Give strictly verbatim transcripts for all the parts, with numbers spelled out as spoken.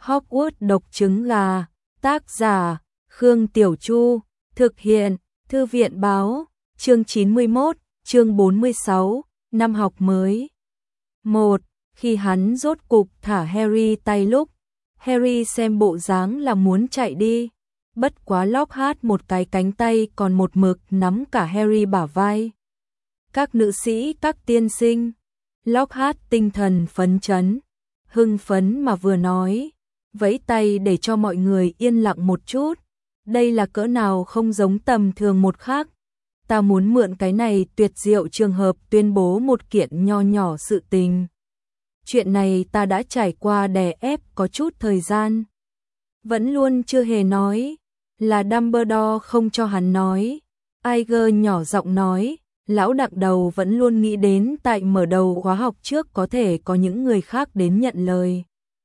Hogwarts độc trứng gà, tác giả Khương Tiểu Chu, thực hiện Thư viện Báo, chương chín mươi mốt, chương bốn mươi sáu, năm học mới. một. Khi hắn rốt cục thả Harry tay lúc, Harry xem bộ dáng là muốn chạy đi, bất quá Lockhart một cái cánh tay còn một mực nắm cả Harry bả vai. Các nữ sĩ, các tiên sinh. Lockhart tinh thần phấn chấn, hưng phấn mà vừa nói, vẫy tay để cho mọi người yên lặng một chút. Đây là cỡ nào không giống tầm thường một khác. Ta muốn mượn cái này tuyệt diệu trường hợp tuyên bố một kiện nho nhỏ sự tình. Chuyện này ta đã trải qua đè ép có chút thời gian, vẫn luôn chưa hề nói, là Dumbledore không cho hắn nói. Iger nhỏ giọng nói, lão đặng đầu vẫn luôn nghĩ đến tại mở đầu khóa học trước có thể có những người khác đến nhận lời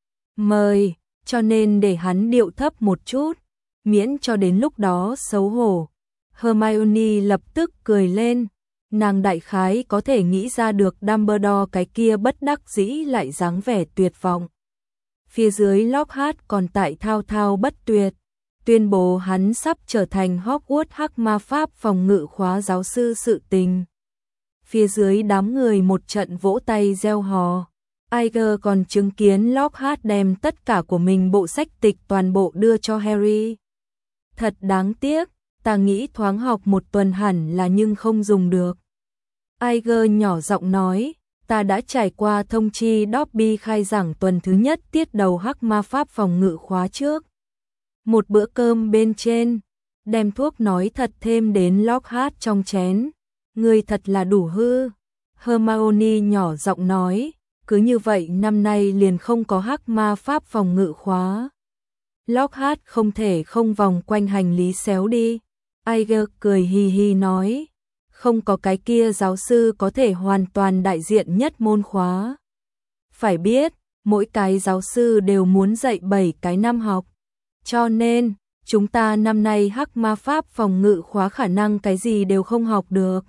mời, cho nên để hắn điệu thấp một chút, miễn cho đến lúc đó xấu hổ. Hermione lập tức cười lên, nàng đại khái có thể nghĩ ra được Dumbledore cái kia bất đắc dĩ lại dáng vẻ tuyệt vọng. Phía dưới Lockhart còn tại thao thao bất tuyệt, tuyên bố hắn sắp trở thành Hogwarts hắc ma pháp phòng ngự khóa giáo sư sự tình. Phía dưới đám người một trận vỗ tay reo hò. Iger còn chứng kiến Lockhart đem tất cả của mình bộ sách tịch toàn bộ đưa cho Harry. Thật đáng tiếc, ta nghĩ thoáng học một tuần hẳn là nhưng không dùng được. Iger nhỏ giọng nói, ta đã trải qua thông chi Dobby khai giảng tuần thứ nhất tiết đầu hắc ma pháp phòng ngự khóa trước. Một bữa cơm bên trên, đem thuốc nói thật thêm đến Lockhart trong chén. Người thật là đủ hư. Hermione nhỏ giọng nói, cứ như vậy năm nay liền không có hắc ma pháp phòng ngự khóa. Lockhart không thể không vòng quanh hành lý xéo đi. Iger cười hì hì nói, không có cái kia giáo sư có thể hoàn toàn đại diện nhất môn khóa. Phải biết, mỗi cái giáo sư đều muốn dạy bảy cái năm học. Cho nên, chúng ta năm nay hắc ma pháp phòng ngự khóa khả năng cái gì đều không học được.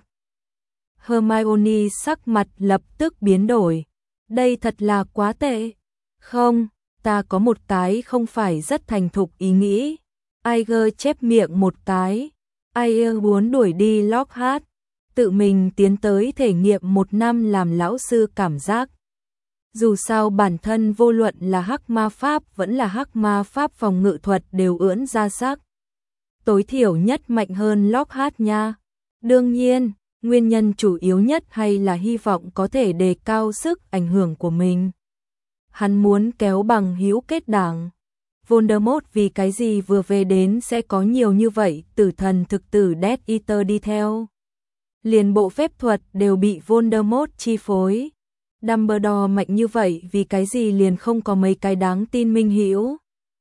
Hermione sắc mặt lập tức biến đổi. Đây thật là quá tệ. Không, ta có một cái không phải rất thành thục ý nghĩ. Iger chép miệng một cái. Iger muốn đuổi đi Lockhart, tự mình tiến tới thể nghiệm một năm làm lão sư cảm giác. Dù sao bản thân vô luận là hắc ma pháp vẫn là hắc ma pháp phòng ngự thuật đều ưỡn ra sắc. Tối thiểu nhất mạnh hơn Lockhart nha. Đương nhiên, nguyên nhân chủ yếu nhất hay là hy vọng có thể đề cao sức ảnh hưởng của mình. Hắn muốn kéo bằng hữu kết đảng. Voldemort vì cái gì vừa về đến sẽ có nhiều như vậy tử thần thực tử Death Eater đi theo. Liền bộ phép thuật đều bị Voldemort chi phối. Dumbledore mạnh như vậy vì cái gì liền không có mấy cái đáng tin minh hữu.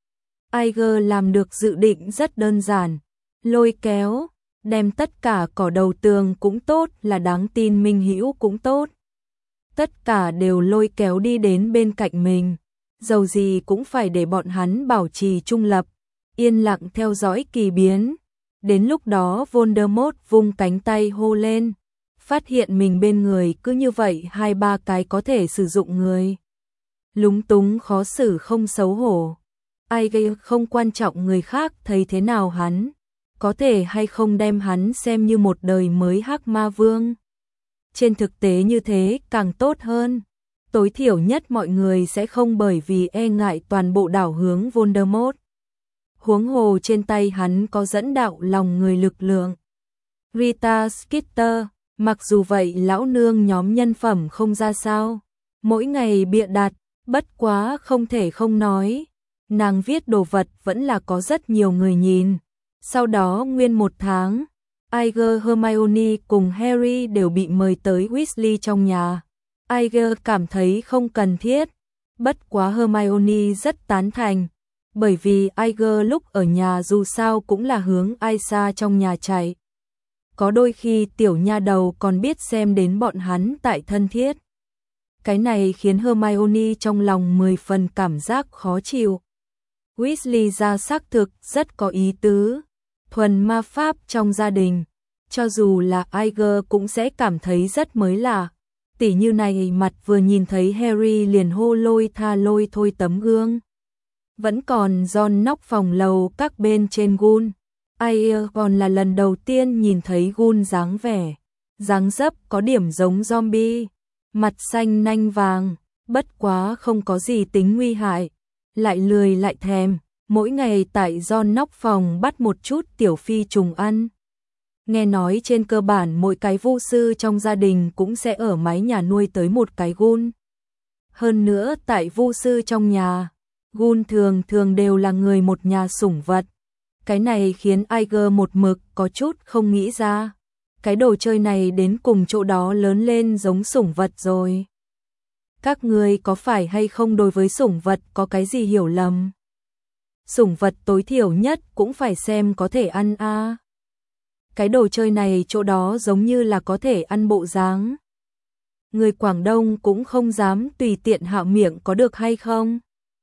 Iger làm được dự định rất đơn giản, lôi kéo, đem tất cả cỏ đầu tường cũng tốt là đáng tin minh hữu cũng tốt. Tất cả đều lôi kéo đi đến bên cạnh mình, dầu gì cũng phải để bọn hắn bảo trì trung lập, yên lặng theo dõi kỳ biến. Đến lúc đó Voldemort vung cánh tay hô lên, phát hiện mình bên người cứ như vậy hai ba cái có thể sử dụng người. Lúng túng khó xử không xấu hổ. Iger không quan trọng người khác thấy thế nào hắn, có thể hay không đem hắn xem như một đời mới hắc ma vương. Trên thực tế như thế càng tốt hơn. Tối thiểu nhất mọi người sẽ không bởi vì e ngại toàn bộ đảo hướng Voldemort. Huống hồ trên tay hắn có dẫn đạo lòng người lực lượng. Rita Skeeter, mặc dù vậy lão nương nhóm nhân phẩm không ra sao, mỗi ngày bịa đặt, bất quá không thể không nói, nàng viết đồ vật vẫn là có rất nhiều người nhìn. Sau đó nguyên một tháng, Iger, Hermione cùng Harry đều bị mời tới Weasley trong nhà. Iger cảm thấy không cần thiết, bất quá Hermione rất tán thành, bởi vì Iger lúc ở nhà dù sao cũng là hướng Aisa trong nhà chạy. Có đôi khi tiểu nha đầu còn biết xem đến bọn hắn tại thân thiết. Cái này khiến Hermione trong lòng mười phần cảm giác khó chịu. Weasley ra xác thực rất có ý tứ, thuần ma pháp trong gia đình, cho dù là Iger cũng sẽ cảm thấy rất mới lạ. Tỷ như này mặt vừa nhìn thấy Harry liền hô lôi tha lôi thôi tấm gương. Vẫn còn John nóc phòng lầu các bên trên Gun. Ai còn là lần đầu tiên nhìn thấy Gun dáng vẻ, dáng dấp có điểm giống zombie, mặt xanh nanh vàng, bất quá không có gì tính nguy hại, lại lười lại thèm, mỗi ngày tại John nóc phòng bắt một chút tiểu phi trùng ăn. Nghe nói trên cơ bản mỗi cái vu sư trong gia đình cũng sẽ ở mái nhà nuôi tới một cái Gun. Hơn nữa tại vu sư trong nhà, Gun thường thường đều là người một nhà sủng vật. Cái này khiến Iger một mực có chút không nghĩ ra. Cái đồ chơi này đến cùng chỗ đó lớn lên giống sủng vật rồi. Các người có phải hay không đối với sủng vật có cái gì hiểu lầm? Sủng vật tối thiểu nhất cũng phải xem có thể ăn a. À. Cái đồ chơi này chỗ đó giống như là có thể ăn bộ dáng. Người Quảng Đông cũng không dám tùy tiện hạo miệng có được hay không?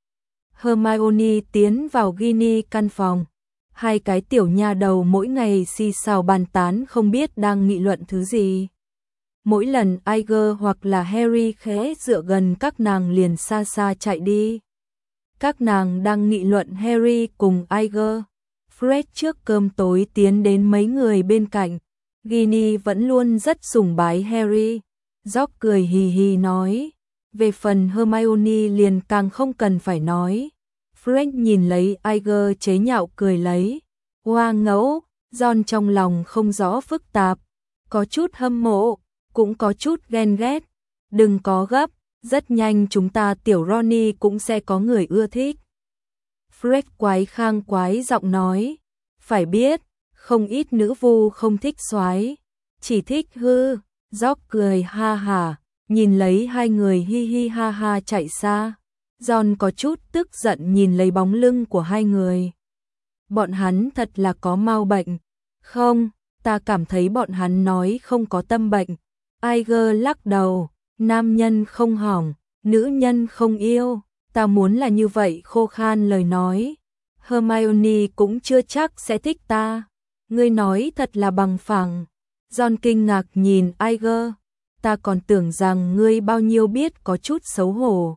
Hermione tiến vào Ginny căn phòng. Hai cái tiểu nha đầu mỗi ngày xì xào bàn tán không biết đang nghị luận thứ gì. Mỗi lần Iger hoặc là Harry khẽ dựa gần các nàng liền xa xa chạy đi. Các nàng đang nghị luận Harry cùng Iger. Fred trước cơm tối tiến đến mấy người bên cạnh. Ginny vẫn luôn rất sủng bái Harry. George cười hì hì nói. Về phần Hermione liền càng không cần phải nói. Fred nhìn lấy Iger chế nhạo cười lấy. Hoa ngẫu, John trong lòng không rõ phức tạp. Có chút hâm mộ, cũng có chút ghen ghét. Đừng có gấp, rất nhanh chúng ta tiểu Ronnie cũng sẽ có người ưa thích. Fred quái khang quái giọng nói. Phải biết, không ít nữ vu không thích soái, chỉ thích hư. George cười ha hả, nhìn lấy hai người hi hi ha ha chạy xa. John có chút tức giận nhìn lấy bóng lưng của hai người. Bọn hắn thật là có mau bệnh. Không, ta cảm thấy bọn hắn nói không có tâm bệnh. Iger lắc đầu, nam nhân không hỏng, nữ nhân không yêu. Ta muốn là như vậy khô khan lời nói. Hermione cũng chưa chắc sẽ thích ta. Ngươi nói thật là bằng phẳng. John kinh ngạc nhìn Iger. Ta còn tưởng rằng ngươi bao nhiêu biết có chút xấu hổ.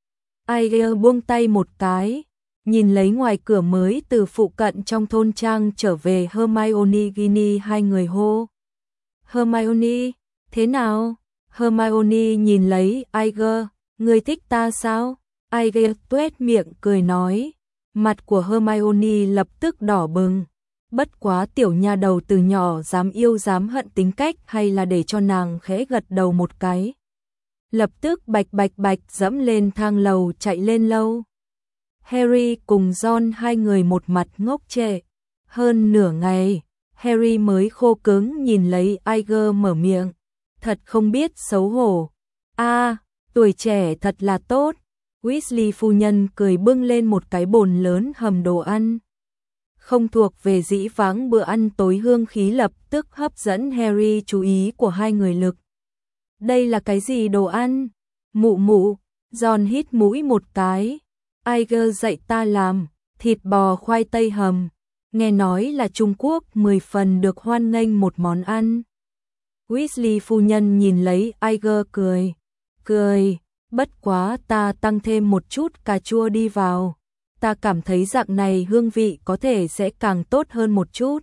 Iger buông tay một cái, nhìn lấy ngoài cửa mới từ phụ cận trong thôn trang trở về Hermione Ginny hai người hô. Hermione, thế nào? Hermione nhìn lấy Iger, ngươi thích ta sao? Iger tuét miệng cười nói. Mặt của Hermione lập tức đỏ bừng. Bất quá tiểu nha đầu từ nhỏ dám yêu dám hận tính cách hay là để cho nàng khẽ gật đầu một cái. Lập tức bạch bạch bạch dẫm lên thang lầu chạy lên lâu. Harry cùng John hai người một mặt ngốc trệ. Hơn nửa ngày, Harry mới khô cứng nhìn lấy Iger mở miệng. Thật không biết xấu hổ. A, à, tuổi trẻ thật là tốt. Weasley phu nhân cười bưng lên một cái bồn lớn hầm đồ ăn. Không thuộc về dĩ vãng bữa ăn tối hương khí lập tức hấp dẫn Harry chú ý của hai người lực. Đây là cái gì đồ ăn? Mụ mụ, John hít mũi một cái. Iger dạy ta làm, thịt bò khoai tây hầm. Nghe nói là Trung Quốc mười phần được hoan nghênh một món ăn. Weasley phu nhân nhìn lấy Iger cười. Cười, bất quá ta tăng thêm một chút cà chua đi vào. Ta cảm thấy dạng này hương vị có thể sẽ càng tốt hơn một chút.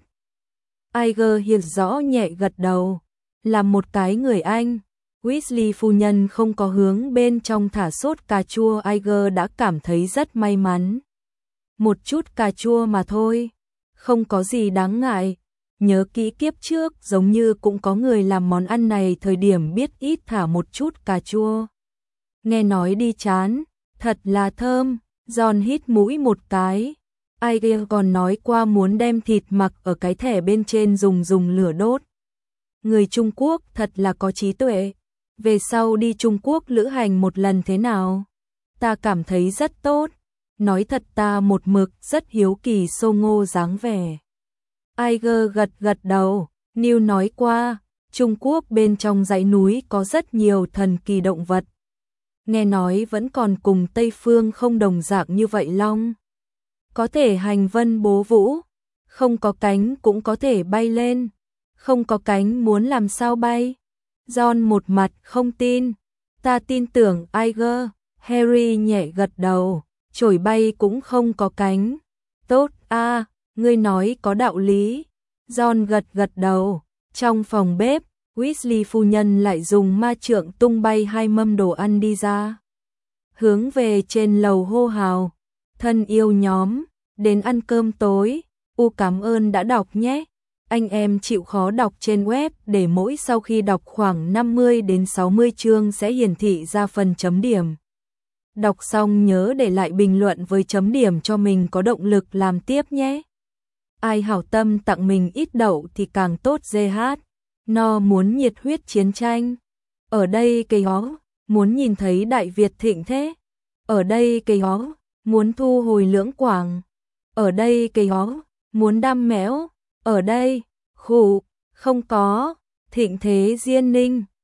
Iger hiểu rõ nhẹ gật đầu. Là một cái người Anh. Weasley phu nhân không có hướng bên trong thả sốt cà chua. Iger đã cảm thấy rất may mắn. Một chút cà chua mà thôi. Không có gì đáng ngại. Nhớ kỹ kiếp trước giống như cũng có người làm món ăn này thời điểm biết ít thả một chút cà chua. Nghe nói đi chán. Thật là thơm. John hít mũi một cái. Iger còn nói qua muốn đem thịt mặc ở cái thẻ bên trên dùng dùng lửa đốt. Người Trung Quốc thật là có trí tuệ. Về sau đi Trung Quốc lữ hành một lần thế nào? Ta cảm thấy rất tốt. Nói thật ta một mực rất hiếu kỳ Sô Ngô dáng vẻ. Iger gật gật đầu. Neil nói qua, Trung Quốc bên trong dãy núi có rất nhiều thần kỳ động vật. Nghe nói vẫn còn cùng Tây Phương không đồng dạng như vậy long. Có thể hành vân bố vũ, không có cánh cũng có thể bay lên. Không có cánh muốn làm sao bay? John một mặt không tin. Ta tin tưởng Iger. Harry nhẹ gật đầu. chổi bay cũng không có cánh. Tốt a, ngươi nói có đạo lý. John gật gật đầu. Trong phòng bếp, Weasley phu nhân lại dùng ma trượng tung bay hai mâm đồ ăn đi ra. Hướng về trên lầu hô hào. Thân yêu nhóm, đến ăn cơm tối. U cảm ơn đã đọc nhé. Anh em chịu khó đọc trên web để mỗi sau khi đọc khoảng năm mươi đến sáu mươi chương sẽ hiển thị ra phần chấm điểm. Đọc xong nhớ để lại bình luận với chấm điểm cho mình có động lực làm tiếp nhé. Ai hảo tâm tặng mình ít đậu thì càng tốt dê hát. No muốn nhiệt huyết chiến tranh. Ở đây cây hó, muốn nhìn thấy Đại Việt thịnh thế. Ở đây cây hó, muốn thu hồi lưỡng quảng. Ở đây cây hó, muốn đam mẽo. Ở đây, khủ, không có, thịnh thế diên ninh.